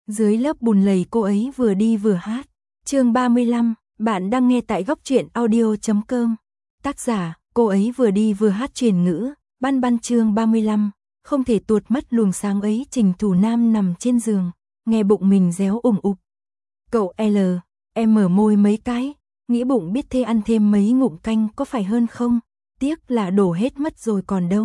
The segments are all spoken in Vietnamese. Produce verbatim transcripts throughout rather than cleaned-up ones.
Dưới lớp bùn lầy cô ấy vừa đi vừa hát. Chương ba mươi lăm, bạn đang nghe tại góc truyện audio chấm com. Tác giả, cô ấy vừa đi vừa hát truyền ngữ, băn băn chương ba mươi lăm, không thể tuột mất luồng sáng ấy. Trình Thủ Nam nằm trên giường, nghe bụng mình réo ủng ục. Cậu L, em mở môi mấy cái, nghĩ bụng biết thế ăn thêm mấy ngụm canh có phải hơn không, tiếc là đổ hết mất rồi còn đâu.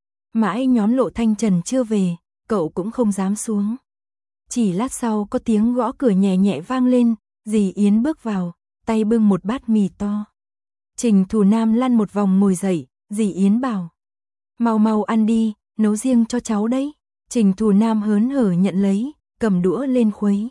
Mãi nhóm Lộ Thanh Trần chưa về, cậu cũng không dám xuống. Chỉ lát sau có tiếng gõ cửa nhẹ nhẹ vang lên, dì Yến bước vào, tay bưng một bát mì to. Trình Thủ Nam lăn một vòng ngồi dậy, dì Yến bảo: mau mau ăn đi, nấu riêng cho cháu đấy. Trình Thủ Nam hớn hở nhận lấy, cầm đũa lên khuấy.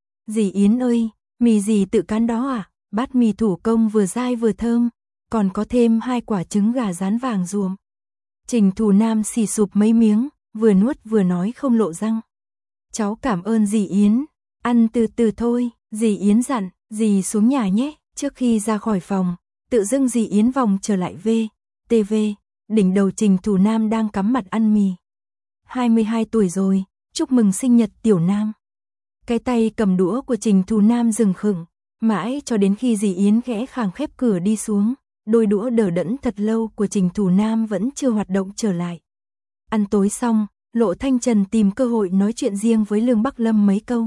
Dì Yến ơi, mì gì tự cán đó à? Bát mì thủ công vừa dai vừa thơm, còn có thêm hai quả trứng gà rán vàng ruộm. Trình Thủ Nam xì sụp mấy miếng, vừa nuốt vừa nói không lộ răng. Cháu cảm ơn dì Yến, ăn từ từ thôi. Dì Yến dặn, dì xuống nhà nhé. Trước khi ra khỏi phòng, tự dưng dì Yến vòng trở lại vê tê vê, đỉnh đầu Trình Thủ Nam đang cắm mặt ăn mì. hai mươi hai tuổi rồi, chúc mừng sinh nhật tiểu Nam. Cái tay cầm đũa của Trình Thủ Nam dừng khựng, mãi cho đến khi dì Yến khẽ khàng khép cửa đi xuống, đôi đũa đờ đẫn thật lâu của Trình Thủ Nam vẫn chưa hoạt động trở lại. Ăn tối xong, Lộ Thanh Trần tìm cơ hội nói chuyện riêng với Lương Bắc Lâm mấy câu.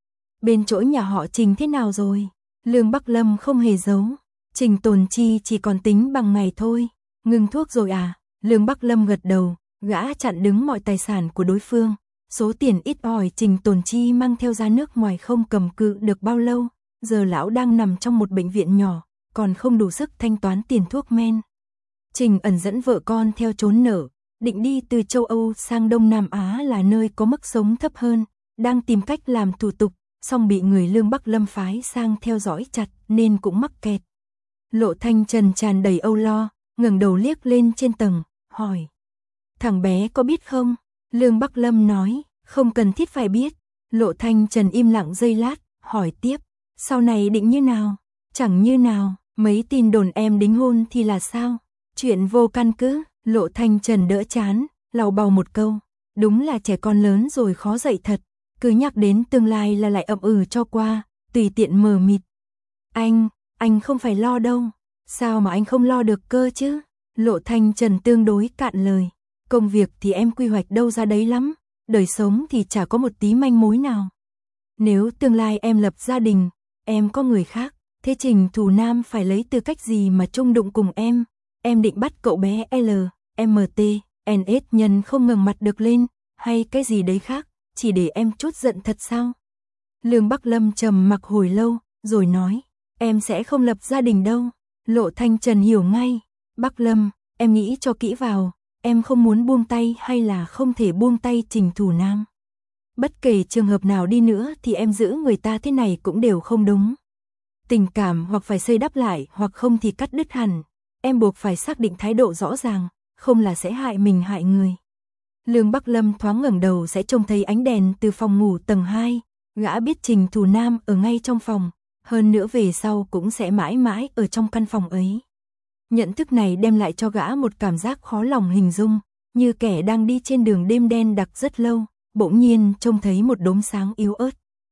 Bên chỗ nhà họ Trình thế nào rồi? Lương Bắc Lâm không hề giấu. Trình Tồn Chi chỉ còn tính bằng ngày thôi. Ngừng thuốc rồi à? Lương Bắc Lâm gật đầu, gã chặn đứng mọi tài sản của đối phương. Số tiền ít ỏi Trình Tồn Chi mang theo ra nước ngoài không cầm cự được bao lâu. Giờ lão đang nằm trong một bệnh viện nhỏ, còn không đủ sức thanh toán tiền thuốc men. Trình ẩn dẫn vợ con theo trốn nợ, định đi từ châu Âu sang Đông Nam Á là nơi có mức sống thấp hơn, đang tìm cách làm thủ tục, song bị người Lương Bắc Lâm phái sang theo dõi chặt nên cũng mắc kẹt. Lộ Thanh Trần tràn đầy âu lo, ngẩng đầu liếc lên trên tầng, hỏi: thằng bé có biết không? Lương Bắc Lâm nói: không cần thiết phải biết. Lộ Thanh Trần im lặng giây lát, hỏi tiếp: sau này định như nào? Chẳng như nào, mấy tin đồn em đính hôn thì là sao? Chuyện vô căn cứ. Lộ Thanh Trần đỡ chán, lầu bầu một câu: đúng là trẻ con lớn rồi khó dạy thật, cứ nhắc đến tương lai là lại ậm ừ cho qua, tùy tiện mờ mịt. Anh, anh không phải lo đâu. Sao mà anh không lo được cơ chứ? Lộ Thanh Trần tương đối cạn lời: công việc thì em quy hoạch đâu ra đấy lắm, đời sống thì chả có một tí manh mối nào. Nếu tương lai em lập gia đình, em có người khác, thế Trình Thủ Nam phải lấy tư cách gì mà chung đụng cùng em? Em định bắt cậu bé L, M T, N S nhân không ngẩng mặt được lên, hay cái gì đấy khác, chỉ để em trút giận thật sao? Lương Bắc Lâm trầm mặc hồi lâu, rồi nói: em sẽ không lập gia đình đâu. Lộ Thanh Trần hiểu ngay: Bắc Lâm, em nghĩ cho kỹ vào, em không muốn buông tay hay là không thể buông tay Trình Thủ Nam. Bất kể trường hợp nào đi nữa thì em giữ người ta thế này cũng đều không đúng. Tình cảm hoặc phải xây đắp lại hoặc không thì cắt đứt hẳn. Em buộc phải xác định thái độ rõ ràng, không là sẽ hại mình hại người. Lương Bắc Lâm thoáng ngẩng đầu sẽ trông thấy ánh đèn từ phòng ngủ tầng hai, gã biết Trình Thủ Nam ở ngay trong phòng, hơn nữa về sau cũng sẽ mãi mãi ở trong căn phòng ấy. Nhận thức này đem lại cho gã một cảm giác khó lòng hình dung, như kẻ đang đi trên đường đêm đen đặc rất lâu, bỗng nhiên trông thấy một đốm sáng yếu ớt.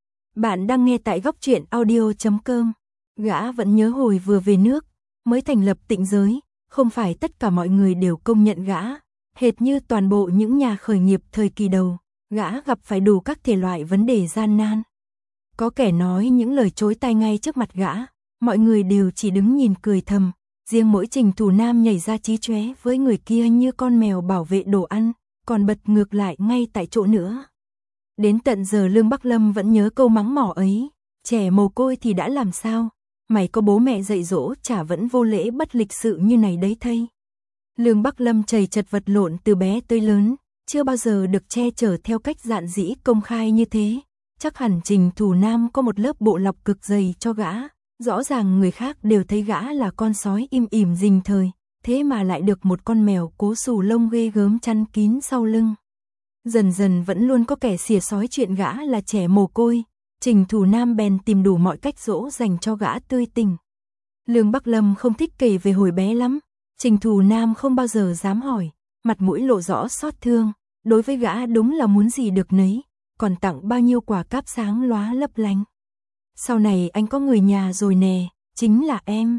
Bạn đang nghe tại góc truyện audio chấm com. Gã vẫn nhớ hồi vừa về nước, mới thành lập Tịnh Giới, không phải tất cả mọi người đều công nhận gã, hệt như toàn bộ những nhà khởi nghiệp thời kỳ đầu, gã gặp phải đủ các thể loại vấn đề gian nan. Có kẻ nói những lời chối tai ngay trước mặt gã, mọi người đều chỉ đứng nhìn cười thầm, riêng mỗi Trình Thủ Nam nhảy ra chí chóe với người kia như con mèo bảo vệ đồ ăn, còn bật ngược lại ngay tại chỗ nữa. Đến tận giờ Lương Bắc Lâm vẫn nhớ câu mắng mỏ ấy: trẻ mồ côi thì đã làm sao, mày có bố mẹ dạy dỗ chả vẫn vô lễ bất lịch sự như này đấy thây. Lương Bắc Lâm chầy chật vật lộn từ bé tới lớn, chưa bao giờ được che chở theo cách dạn dĩ công khai như thế. Chắc hẳn Trình Thủ Nam có một lớp bộ lọc cực dày cho gã, rõ ràng người khác đều thấy gã là con sói im ỉm rình thời, thế mà lại được một con mèo cố xù lông ghê gớm chăn kín sau lưng. Dần dần vẫn luôn có kẻ xỉa xói chuyện gã là trẻ mồ côi, Trình Thủ Nam bèn tìm đủ mọi cách dỗ dành cho gã tươi tỉnh. Lương Bắc Lâm không thích kể về hồi bé lắm, Trình Thủ Nam không bao giờ dám hỏi, mặt mũi lộ rõ xót thương, đối với gã đúng là muốn gì được nấy, còn tặng bao nhiêu quà cáp sáng lóa lấp lánh. Sau này anh có người nhà rồi nè, chính là em.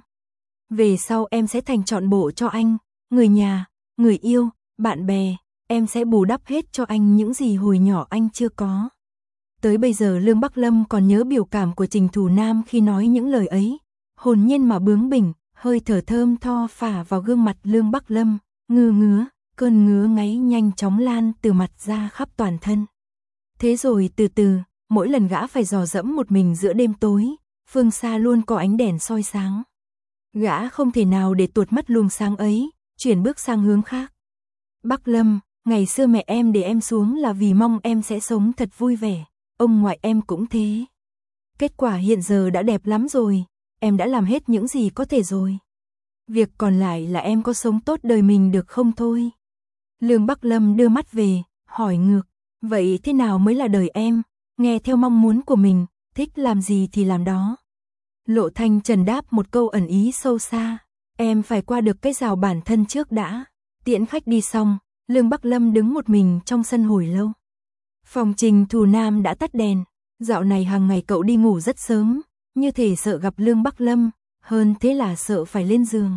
Về sau em sẽ thành trọn bộ cho anh, người nhà, người yêu, bạn bè, em sẽ bù đắp hết cho anh những gì hồi nhỏ anh chưa có. Tới bây giờ Lương Bắc Lâm còn nhớ biểu cảm của Trình Thù Nam khi nói những lời ấy, hồn nhiên mà bướng bỉnh, hơi thở thơm tho phả vào gương mặt Lương Bắc Lâm, ngứa ngứa, cơn ngứa ngáy nhanh chóng lan từ mặt ra khắp toàn thân. Thế rồi từ từ, mỗi lần gã phải dò dẫm một mình giữa đêm tối, phương xa luôn có ánh đèn soi sáng. Gã không thể nào để tuột mất luồng sáng ấy, chuyển bước sang hướng khác. Bắc Lâm, ngày xưa mẹ em để em xuống là vì mong em sẽ sống thật vui vẻ, ông ngoại em cũng thế. Kết quả hiện giờ đã đẹp lắm rồi, em đã làm hết những gì có thể rồi. Việc còn lại là em có sống tốt đời mình được không thôi. Lương Bắc Lâm đưa mắt về, hỏi ngược, vậy thế nào mới là đời em, nghe theo mong muốn của mình, thích làm gì thì làm đó. Lộ Thanh Trần đáp một câu ẩn ý sâu xa, em phải qua được cái rào bản thân trước đã. Tiễn khách đi xong, Lương Bắc Lâm đứng một mình trong sân hồi lâu. Phòng Trình Thù Nam đã tắt đèn, dạo này hàng ngày cậu đi ngủ rất sớm, như thể sợ gặp Lương Bắc Lâm, hơn thế là sợ phải lên giường.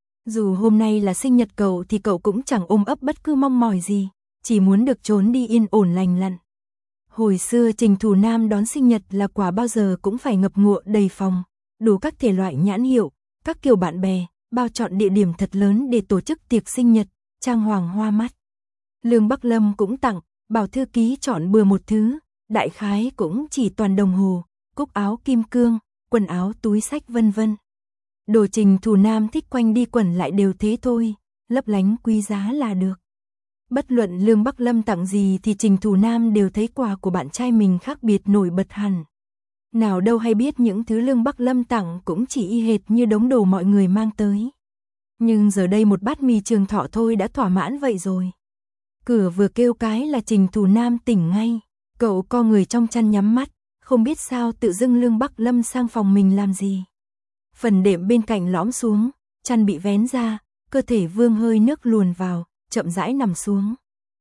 Dù hôm nay là sinh nhật cậu thì cậu cũng chẳng ôm ấp bất cứ mong mỏi gì, chỉ muốn được trốn đi yên ổn lành lặn. Hồi xưa Trình Thù Nam đón sinh nhật là quà bao giờ cũng phải ngập ngụa đầy phòng, đủ các thể loại nhãn hiệu, các kiểu bạn bè, bao chọn địa điểm thật lớn để tổ chức tiệc sinh nhật, trang hoàng hoa mắt. Lương Bắc Lâm cũng tặng, bảo thư ký chọn bừa một thứ, đại khái cũng chỉ toàn đồng hồ, cúc áo kim cương, quần áo túi xách vân vân. Đồ Trình Thù Nam thích quanh đi quẩn lại đều thế thôi, lấp lánh quý giá là được. Bất luận Lương Bắc Lâm tặng gì thì Trình Thù Nam đều thấy quà của bạn trai mình khác biệt nổi bật hẳn. Nào đâu hay biết những thứ Lương Bắc Lâm tặng cũng chỉ y hệt như đống đồ mọi người mang tới. Nhưng giờ đây một bát mì Trường Thọ thôi đã thỏa mãn vậy rồi. Cửa vừa kêu cái là Trình Thù Nam tỉnh ngay, cậu co người trong chăn nhắm mắt, không biết sao tự dưng Lương Bắc Lâm sang phòng mình làm gì. Phần đệm bên cạnh lõm xuống, chăn bị vén ra, cơ thể vương hơi nước luồn vào, chậm rãi nằm xuống.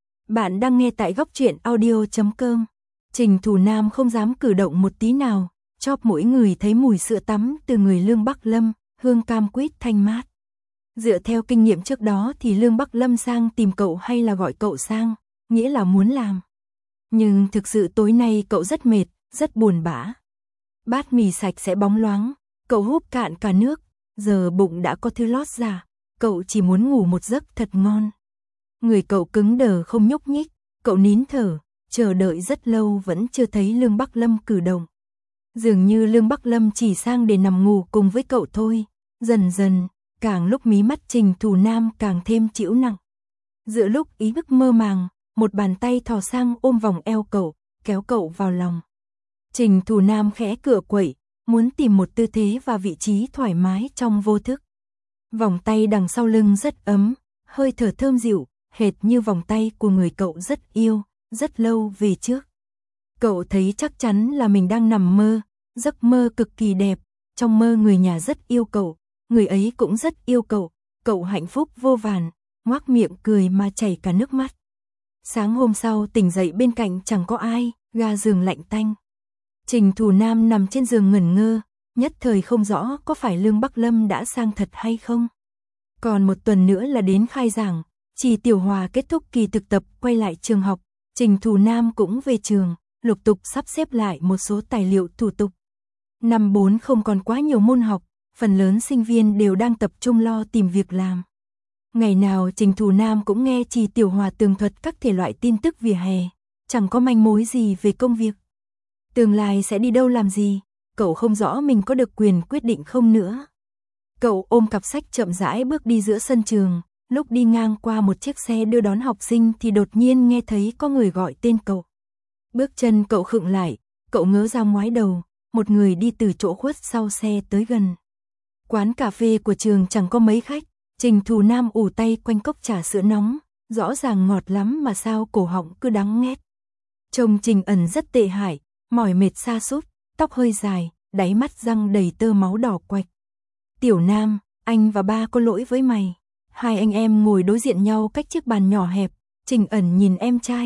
Bạn đang nghe tại góc truyện audio chấm com. Trình Thù Nam không dám cử động một tí nào, chóp mỗi người thấy mùi sữa tắm từ người Lương Bắc Lâm, hương cam quýt thanh mát. Dựa theo kinh nghiệm trước đó thì Lương Bắc Lâm sang tìm cậu hay là gọi cậu sang, nghĩa là muốn làm. Nhưng thực sự tối nay cậu rất mệt, rất buồn bã. Bát mì sạch sẽ bóng loáng, cậu húp cạn cả nước, giờ bụng đã có thứ lót ra, cậu chỉ muốn ngủ một giấc thật ngon. Người cậu cứng đờ không nhúc nhích, cậu nín thở, chờ đợi rất lâu vẫn chưa thấy Lương Bắc Lâm cử động. Dường như Lương Bắc Lâm chỉ sang để nằm ngủ cùng với cậu thôi, dần dần, càng lúc mí mắt Trình Thù Nam càng thêm trĩu nặng. Giữa lúc ý thức mơ màng, một bàn tay thò sang ôm vòng eo cậu, kéo cậu vào lòng. Trình Thù Nam khẽ cựa quậy, muốn tìm một tư thế và vị trí thoải mái trong vô thức. Vòng tay đằng sau lưng rất ấm, hơi thở thơm dịu, hệt như vòng tay của người cậu rất yêu, rất lâu về trước. Cậu thấy chắc chắn là mình đang nằm mơ, giấc mơ cực kỳ đẹp, trong mơ người nhà rất yêu cậu, người ấy cũng rất yêu cậu, cậu hạnh phúc vô vàn, ngoác miệng cười mà chảy cả nước mắt. Sáng hôm sau tỉnh dậy bên cạnh chẳng có ai, ga giường lạnh tanh. Trình Thù Nam nằm trên giường ngẩn ngơ, nhất thời không rõ có phải Lương Bắc Lâm đã sang thật hay không. Còn một tuần nữa là đến khai giảng, Trì Tiểu Hòa kết thúc kỳ thực tập quay lại trường học, Trình Thù Nam cũng về trường, lục tục sắp xếp lại một số tài liệu thủ tục. Năm bốn không còn quá nhiều môn học, phần lớn sinh viên đều đang tập trung lo tìm việc làm. Ngày nào Trình Thù Nam cũng nghe Trì Tiểu Hòa tường thuật các thể loại tin tức vỉa hè, chẳng có manh mối gì về công việc. Tương lai sẽ đi đâu làm gì, cậu không rõ mình có được quyền quyết định không nữa. Cậu ôm cặp sách chậm rãi bước đi giữa sân trường, lúc đi ngang qua một chiếc xe đưa đón học sinh thì đột nhiên nghe thấy có người gọi tên cậu. Bước chân cậu khựng lại, cậu ngớ ra ngoái đầu, một người đi từ chỗ khuất sau xe tới gần. Quán cà phê của trường chẳng có mấy khách, Trình Thù Nam ủ tay quanh cốc trà sữa nóng, rõ ràng ngọt lắm mà sao cổ họng cứ đắng nghét. Trông Trình Ẩn rất tệ hại, mỏi mệt sa sút, tóc hơi dài, đáy mắt răng đầy tơ máu đỏ quạch. Tiểu Nam, anh và ba có lỗi với mày. Hai anh em ngồi đối diện nhau cách chiếc bàn nhỏ hẹp, Trình Ẩn nhìn em trai,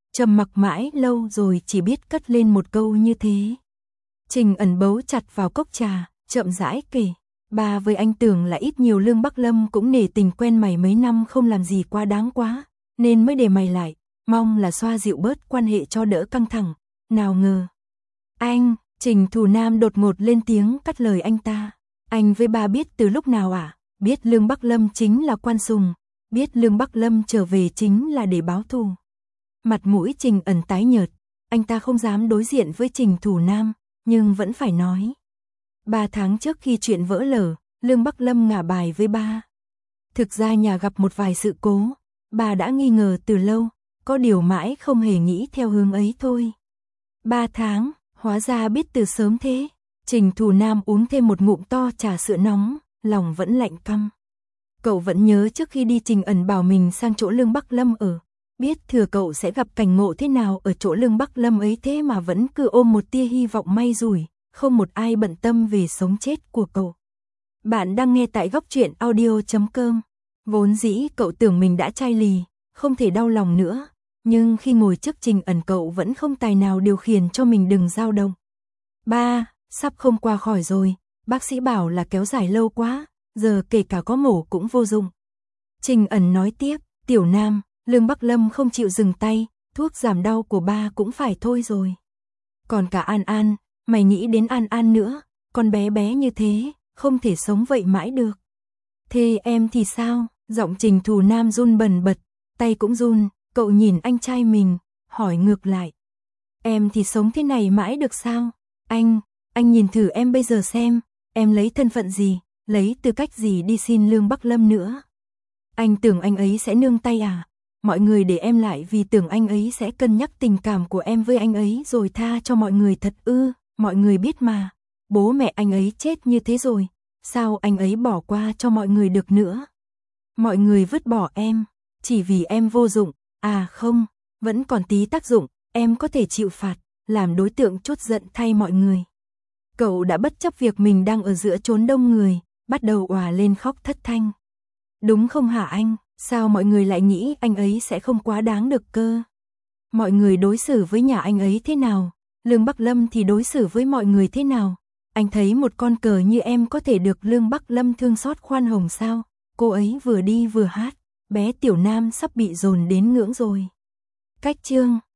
Trầm mặc mãi lâu rồi chỉ biết cất lên một câu như thế. Trình Ẩn bấu chặt vào cốc trà, chậm rãi kể. Ba với anh tưởng là ít nhiều Lương Bắc Lâm cũng nể tình quen mày mấy năm không làm gì quá đáng quá, nên mới để mày lại, mong là xoa dịu bớt quan hệ cho đỡ căng thẳng. Nào ngờ. Anh, Trình Thủ Nam đột ngột lên tiếng cắt lời anh ta. Anh với ba biết từ lúc nào à? Biết Lương Bắc Lâm chính là Quan Sùng, biết Lương Bắc Lâm trở về chính là để báo thù. Mặt mũi Trình Ẩn tái nhợt, anh ta không dám đối diện với Trình Thủ Nam, nhưng vẫn phải nói. Ba tháng trước khi chuyện vỡ lở, Lương Bắc Lâm ngả bài với ba. Thực ra nhà gặp một vài sự cố, bà đã nghi ngờ từ lâu, có điều mãi không hề nghĩ theo hướng ấy thôi. Ba tháng, hóa ra biết từ sớm thế. Trình Thủ Nam uống thêm một ngụm to trà sữa nóng, lòng vẫn lạnh căm. Cậu vẫn nhớ trước khi đi Trình Ẩn bảo mình sang chỗ Lương Bắc Lâm ở, biết thừa cậu sẽ gặp cảnh ngộ thế nào ở chỗ Lương Bắc Lâm ấy, thế mà vẫn cứ ôm một tia hy vọng may rủi, không một ai bận tâm về sống chết của cậu. Bạn đang nghe tại góc truyện audio chấm com. Vốn dĩ cậu tưởng mình đã chai lì, không thể đau lòng nữa, nhưng khi ngồi trước Trình Ẩn cậu vẫn không tài nào điều khiển cho mình đừng dao động. Ba, sắp không qua khỏi rồi, bác sĩ bảo là kéo dài lâu quá, giờ kể cả có mổ cũng vô dụng. Trình Ẩn nói tiếp, Tiểu Nam, Lương Bắc Lâm không chịu dừng tay, thuốc giảm đau của ba cũng phải thôi rồi. Còn cả An An, mày nghĩ đến An An nữa, con bé bé như thế, không thể sống vậy mãi được. Thế em thì sao? Giọng Trình Thủ Nam run bần bật, tay cũng run, cậu nhìn anh trai mình, hỏi ngược lại. Em thì sống thế này mãi được sao? Anh, anh nhìn thử em bây giờ xem, em lấy thân phận gì, lấy tư cách gì đi xin Lương Bắc Lâm nữa? Anh tưởng anh ấy sẽ nương tay à? Mọi người để em lại vì tưởng anh ấy sẽ cân nhắc tình cảm của em với anh ấy rồi tha cho mọi người thật ư? Mọi người biết mà, bố mẹ anh ấy chết như thế rồi, sao anh ấy bỏ qua cho mọi người được nữa? Mọi người vứt bỏ em, chỉ vì em vô dụng, à không, vẫn còn tí tác dụng, em có thể chịu phạt, làm đối tượng chốt giận thay mọi người. Cậu đã bất chấp việc mình đang ở giữa chốn đông người, bắt đầu òa lên khóc thất thanh. Đúng không hả anh, sao mọi người lại nghĩ anh ấy sẽ không quá đáng được cơ? Mọi người đối xử với nhà anh ấy thế nào? Lương Bắc Lâm thì đối xử với mọi người thế nào? Anh thấy một con cờ như em có thể được Lương Bắc Lâm thương xót khoan hồng sao? Cô ấy vừa đi vừa hát, bé Tiểu Nam sắp bị dồn đến ngưỡng rồi. Cách chương